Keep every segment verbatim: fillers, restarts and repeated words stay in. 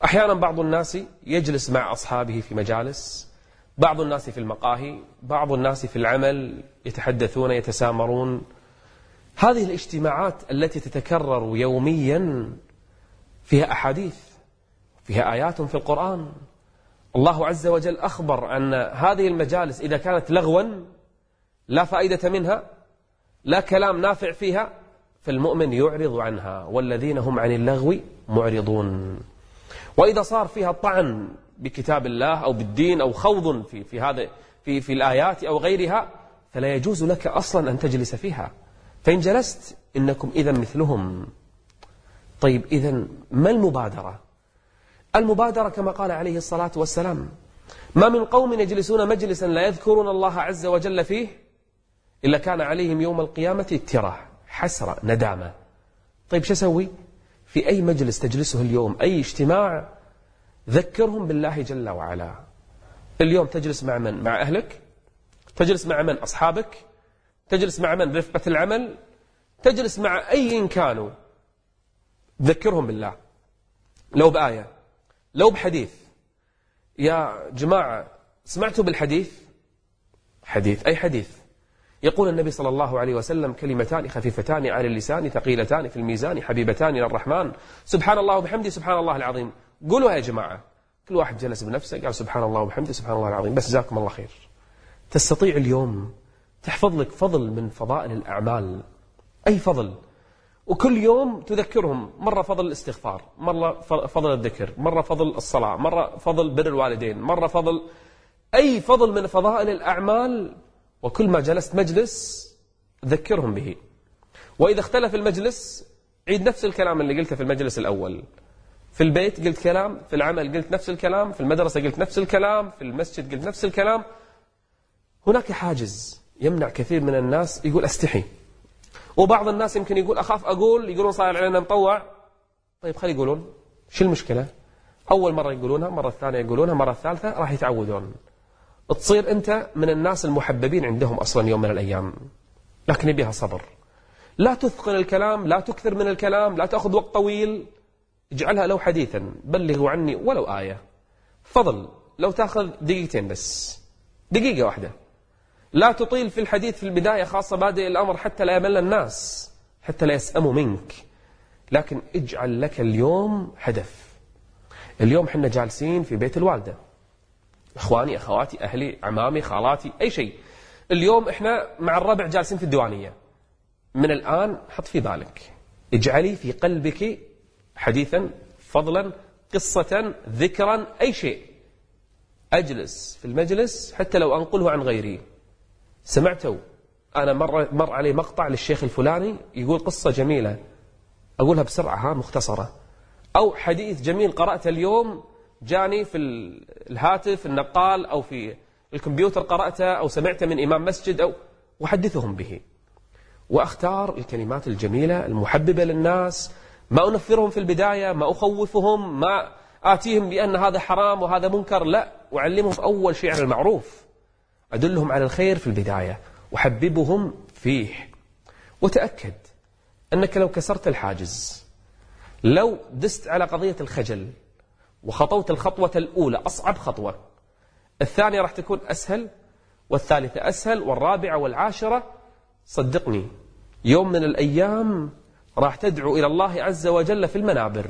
أحيانا بعض الناس يجلس مع أصحابه في مجالس، بعض الناس في المقاهي، بعض الناس في العمل يتحدثون يتسامرون. هذه الاجتماعات التي تتكرر يوميا فيها أحاديث، فيها آيات في القرآن. الله عز وجل أخبر أن هذه المجالس إذا كانت لغوا لا فائدة منها، لا كلام نافع فيها، فالمؤمن يعرض عنها، والذين هم عن اللغو معرضون. وإذا صار فيها طعن بكتاب الله أو بالدين أو خوض في في هذا في في الآيات أو غيرها، فلا يجوز لك أصلا أن تجلس فيها. فإن جلست إنكم إذا مثلهم. طيب إذا ما المبادرة؟ المبادرة كما قال عليه الصلاة والسلام: ما من قوم يجلسون مجلسا لا يذكرون الله عز وجل فيه إلا كان عليهم يوم القيامة الترة، حسرة، ندامة. طيب شو أسوي؟ في أي مجلس تجلسه اليوم، أي اجتماع، ذكرهم بالله جل وعلا. اليوم تجلس مع من؟ مع أهلك؟ تجلس مع من؟ أصحابك؟ تجلس مع من؟ رفقة العمل؟ تجلس مع أي كانوا، ذكرهم بالله، لو بآية، لو بحديث. يا جماعة سمعتوا بالحديث؟ حديث أي حديث؟ يقول النبي صلى الله عليه وسلم: كلمتان خفيفتان على اللسان ثقيلتان في الميزان حبيبتان إلى الرحمن، سبحان الله وبحمده سبحان الله العظيم. قولوا يا جماعة. كل واحد جلس بنفسه قال سبحان الله وبحمده سبحان الله العظيم، بس جزاكم الله خير. تستطيع اليوم تحفظ لك فضل من فضائل الأعمال، أي فضل، وكل يوم تذكرهم. مرة فضل الاستغفار، مرة فضل الذكر، مرة فضل الصلاة، مرة فضل بر الوالدين، مرة فضل أي فضل من فضائل الأعمال. وكل ما جلست مجلس ذكرهم به. وإذا اختلف المجلس عيد نفس الكلام اللي قلته في المجلس الأول. في البيت قلت كلام، في العمل قلت نفس الكلام، في المدرسة قلت نفس الكلام، في المسجد قلت نفس الكلام. هناك حاجز يمنع كثير من الناس، يقول أستحي. وبعض الناس يمكن يقول أخاف أقول، يقولون صاير علينا مطوع. طيب خلي يقولون، شو المشكلة؟ أول مرة يقولونها، مرة الثانية يقولونها، مرة الثالثة راح يتعودون. تصير أنت من الناس المحببين عندهم أصلا يوم من الأيام، لكن يبيها صبر. لا تثقل الكلام، لا تكثر من الكلام، لا تأخذ وقت طويل. اجعلها لو حديثا، بلغوا عني ولو آية. فضل لو تأخذ دقيقتين بس، دقيقة واحدة. لا تطيل في الحديث في البداية، خاصة بادئ الأمر، حتى لا يمل الناس، حتى لا يسأموا منك. لكن اجعل لك اليوم هدف. اليوم حنا جالسين في بيت الوالدة، إخواني، أخواتي، أهلي، عمامي، خالاتي، أي شيء. اليوم إحنا مع الربع جالسين في الديوانية. من الآن حط في بالك، اجعلي في قلبك حديثا، فضلا، قصة، ذكرا، أي شيء. أجلس في المجلس حتى لو أنقله عن غيري. سمعتوا أنا مر, مر علي مقطع للشيخ الفلاني يقول قصة جميلة، أقولها بسرعة ها مختصرة. أو حديث جميل قرأته اليوم، جاني في الهاتف النقال أو في الكمبيوتر قرأته أو سمعته من إمام مسجد، أو وحدثهم به. وأختار الكلمات الجميلة المحببة للناس، ما أنفرهم في البداية، ما أخوفهم، ما آتيهم بأن هذا حرام وهذا منكر، لا، وأعلمهم أول شيء على المعروف، أدلهم على الخير في البداية، وحببهم فيه. وتأكد أنك لو كسرت الحاجز، لو دست على قضية الخجل وخطوت الخطوة الأولى، أصعب خطوة، الثانية راح تكون أسهل، والثالثة أسهل، والرابعة والعاشرة، صدقني يوم من الأيام راح تدعو إلى الله عز وجل في المنابر.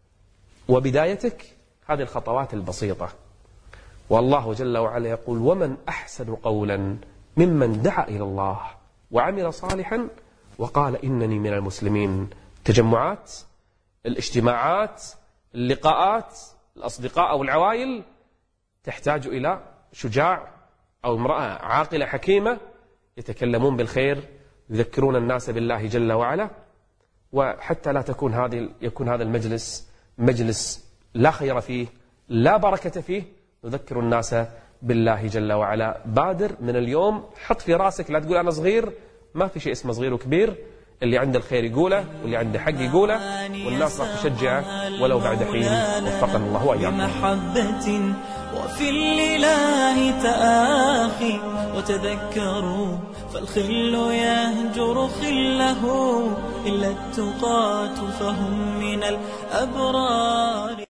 وبدايتك هذه الخطوات البسيطة. والله جل وعلا يقول: ومن أحسن قولا ممن دعا إلى الله وعمل صالحا وقال إنني من المسلمين. تجمعات، الاجتماعات، اللقاءات، الأصدقاء أو العوائل تحتاج إلى شجاع أو امرأة عاقلة حكيمة يتكلمون بالخير، يذكرون الناس بالله جل وعلا. وحتى لا تكون هذه يكون هذا المجلس مجلس لا خير فيه، لا بركة فيه، نذكر الناس بالله جل وعلا. بادر من اليوم، حط في راسك، لا تقول أنا صغير، ما في شيء اسمه صغير وكبير. اللي عنده الخير يقوله، واللي عنده حق يقوله، والناس راح تشجعه ولو بعد حين. وفقنا الله وإياكم. بمحبة وفي الإله تآخي، وتذكروا فالخل يهجر خله، إلا التقاة فهم من الأبرار.